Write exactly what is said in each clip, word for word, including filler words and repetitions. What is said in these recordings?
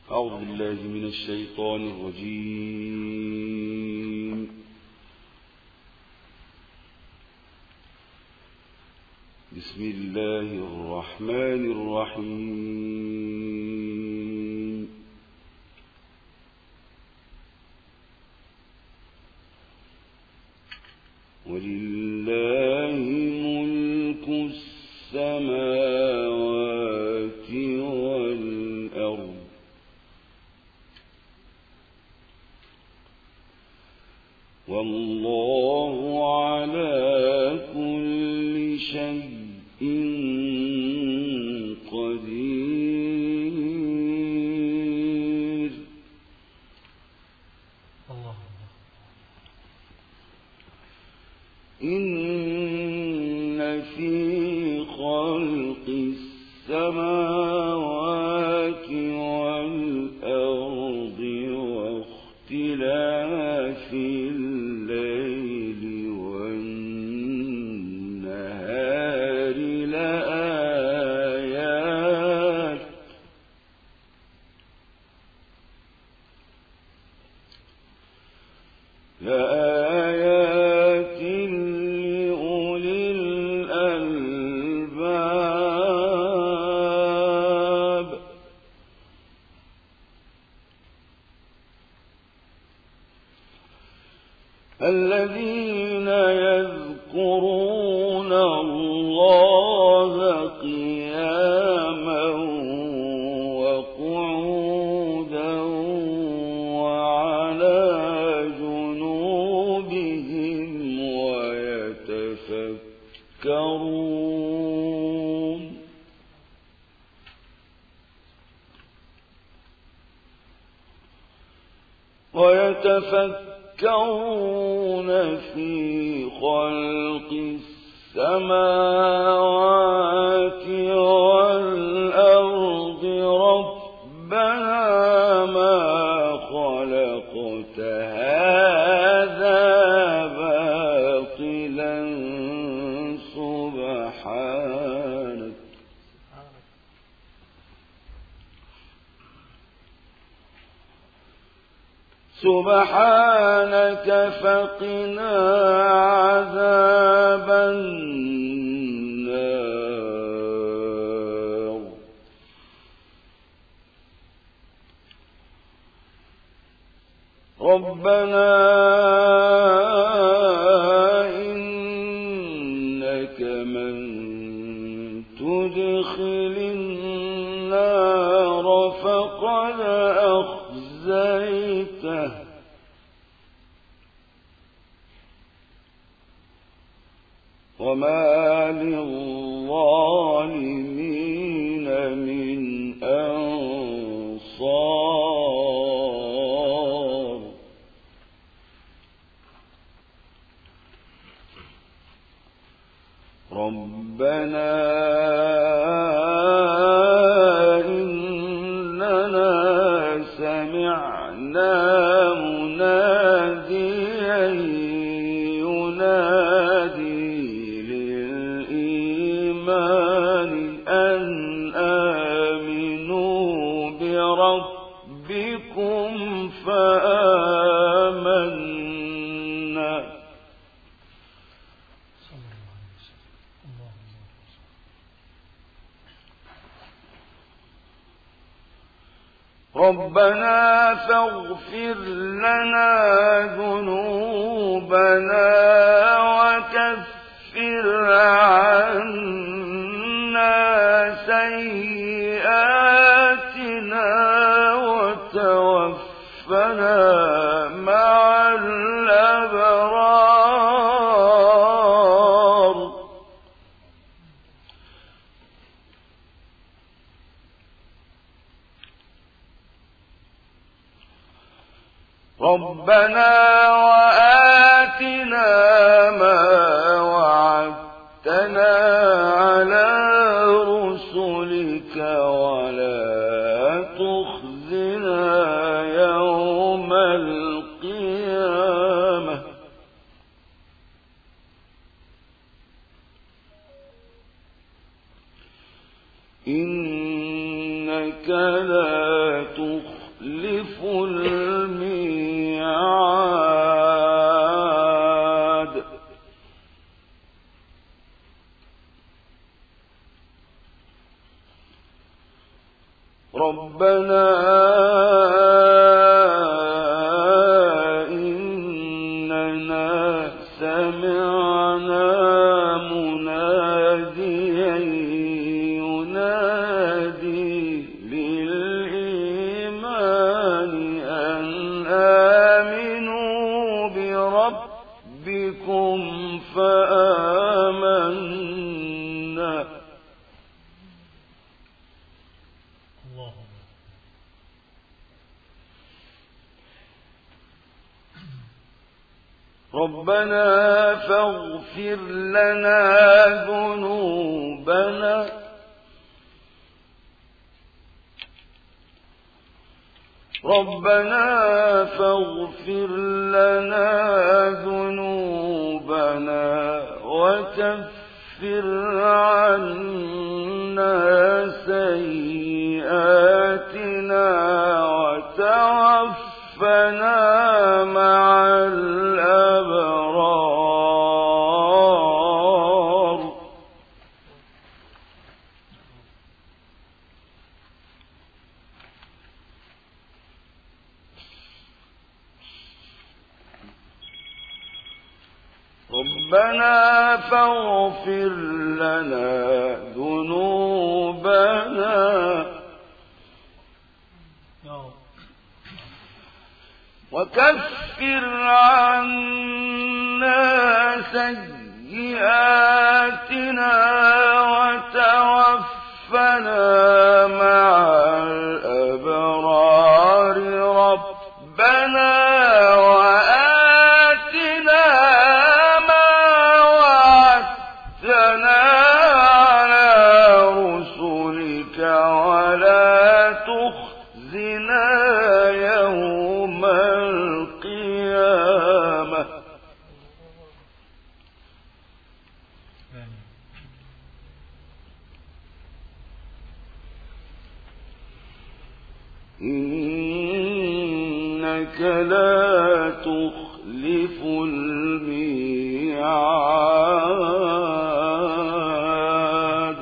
أعوذ بالله من الشيطان الرجيم. بسم الله الرحمن الرحيم. ولله ملك السماوات والأرض والله على كل شيء قدير. الله. إن في خلق السماوات والأرض واختلاف الليل والنهار لآيات لآيات لأولي الألباب. الذين يذكرون الله قياما وقعودا وعلى جنوبهم ويتفكرون ويتفكرون في خلق السماوات والأرض ربنا ما خلقت هذا باطلا سبحانك سبحانك فقنا عذاب النار. ربنا إنك من تدخل النار فقد أخزيته وما للظالمين من أنصار. ربنا إننا سمعنا مناديا ينادي للإيمان أن آمنوا بربكم فآمنا. ربنا فاغفر لنا ذنوبنا وكفر عنا سيئاتنا وتوفنا مع الأبرار. ربنا وآتنا ما وعدتنا على رسلك ولا تخزنا يوم القيامة إنك لا تخزنا ربنا إننا سمعنا مناديا ينادي للإيمان أن آمنوا بربكم فآمنا. ربنا فاغفر لنا ذنوبنا ربنا فاغفر لنا ذنوبنا وكفر عنا سيئاتنا وتوفنا مع الأبرار. ربنا فاغفر لنا ذنوبنا وكفر عنا سيئاتنا وتوفنا مع الأبرار. ربنا وآتنا ما وعدتنا على رسلك ولا تخزنا يوم القيامة. إنك لا تخلف الميعاد.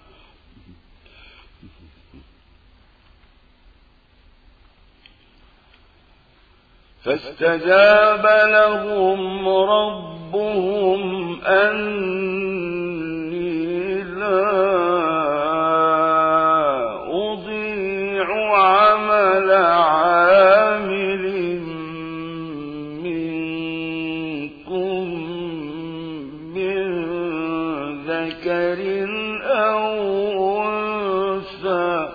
فاستجاب لهم ربهم أني لا أضيع عمل عامل منكم من ذكر أو أنثى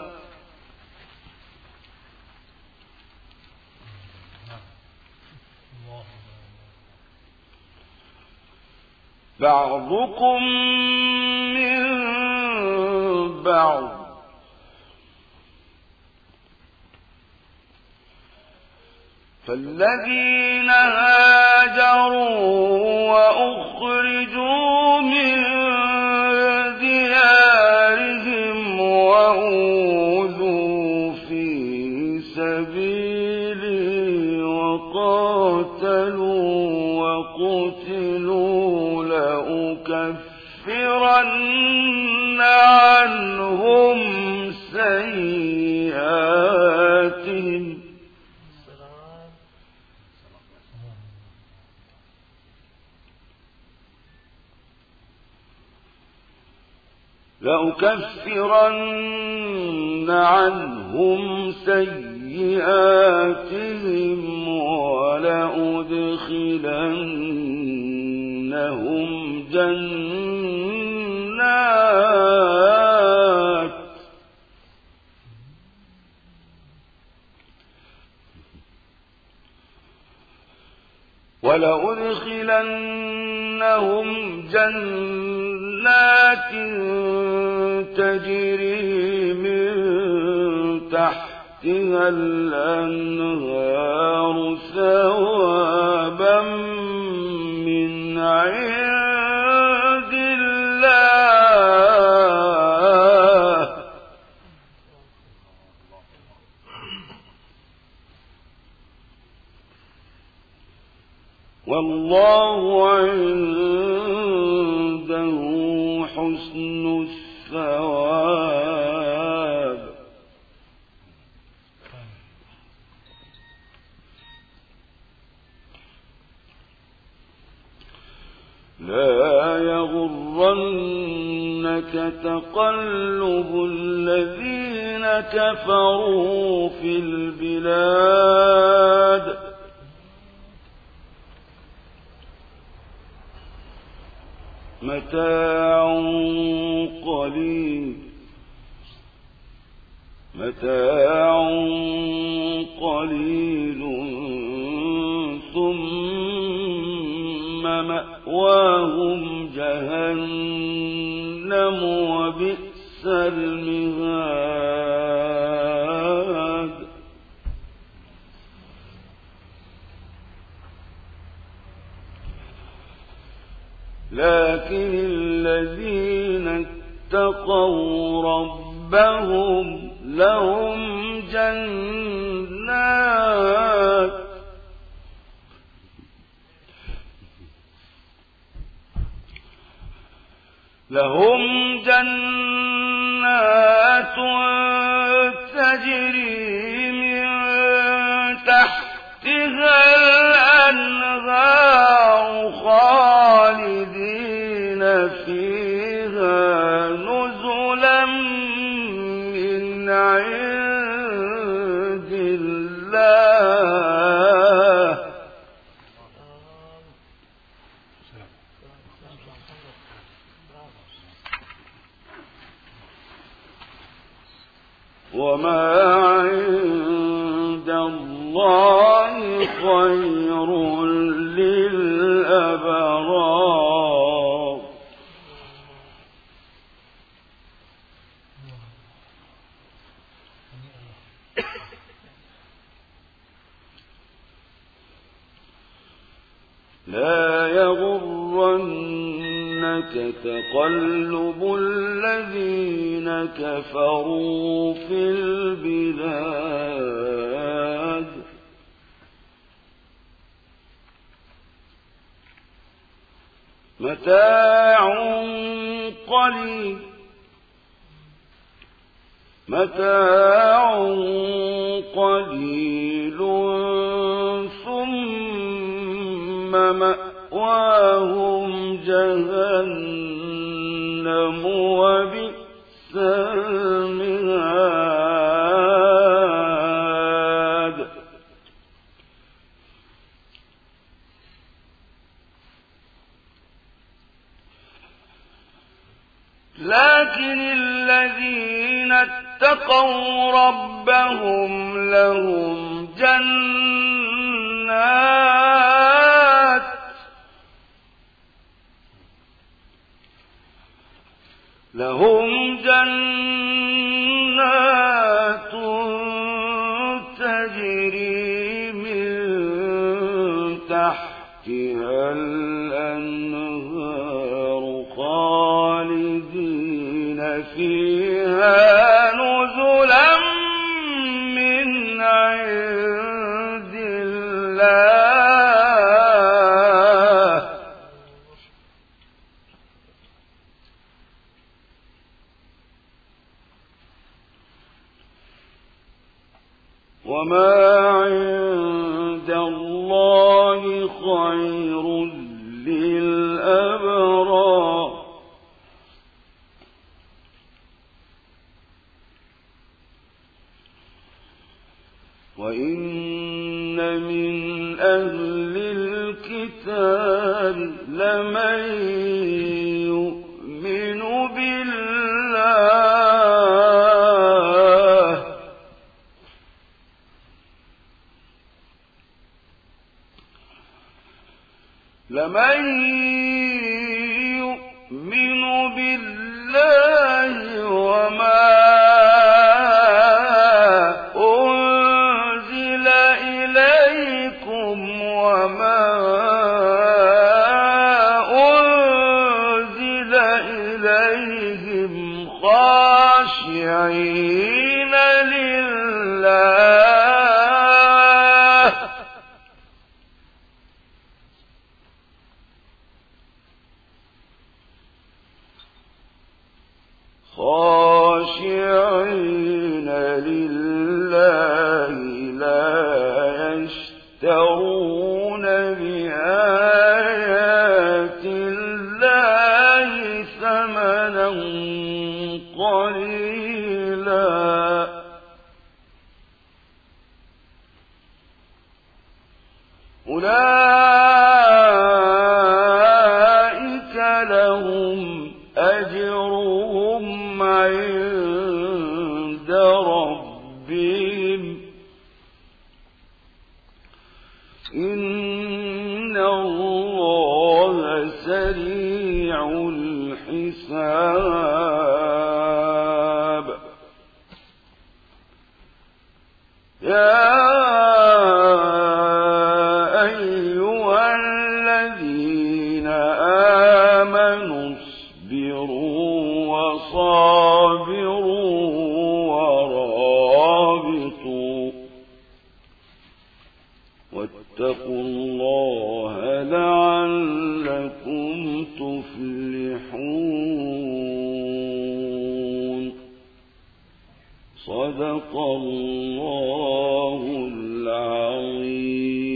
بعضكم من بعض فالذين هاجروا وأخرجوا من ديارهم وأوذوا في سبيلي وقاتلوا وقتلوا لأكفرن عنهم سيئاتهم لأكفرن عنهم سيئاتهم ولأدخلنهم جنات ولأدخلنهم جنات تجري من تحتها الأنهار ثوابا من عند الله والله عنده حسن الثواب. لا يغرنك تقلب الذين كفروا في البلاد متاع قليل متاع قليل ثم مأواهم جهنم وبئس المهاد. لكن الذين اتقوا ربهم لهم جنات لهم جنات تجري من تحتها الأنهار خالدين فيها نزلا من عند الله وما عند الله خير للأبرار. لا يغرنك تقلب الذين كفروا في البلاد متاع قليل متاع قليل ثم مأواهم جهنم وبئس المهاد. لكن الذين اتقوا ربهم لهم جنات لهم جنات تجري من تحتها الأنهار خالدين فيها نزلا من عند الله وما عند الله خير للأبرار. وإن من أهل الكتاب لمن يؤمن بالله لمن يؤمن بالله وما أنزل إليكم وما أنزل إليهم خاشعين لله أولئك لهم أجرهم عند ربهم إن الله سريع الحساب يا أيها الذين آمنوا اصبروا وصابروا ورابطوا واتقوا الله لعلكم تفلحون صدق الله العظيم.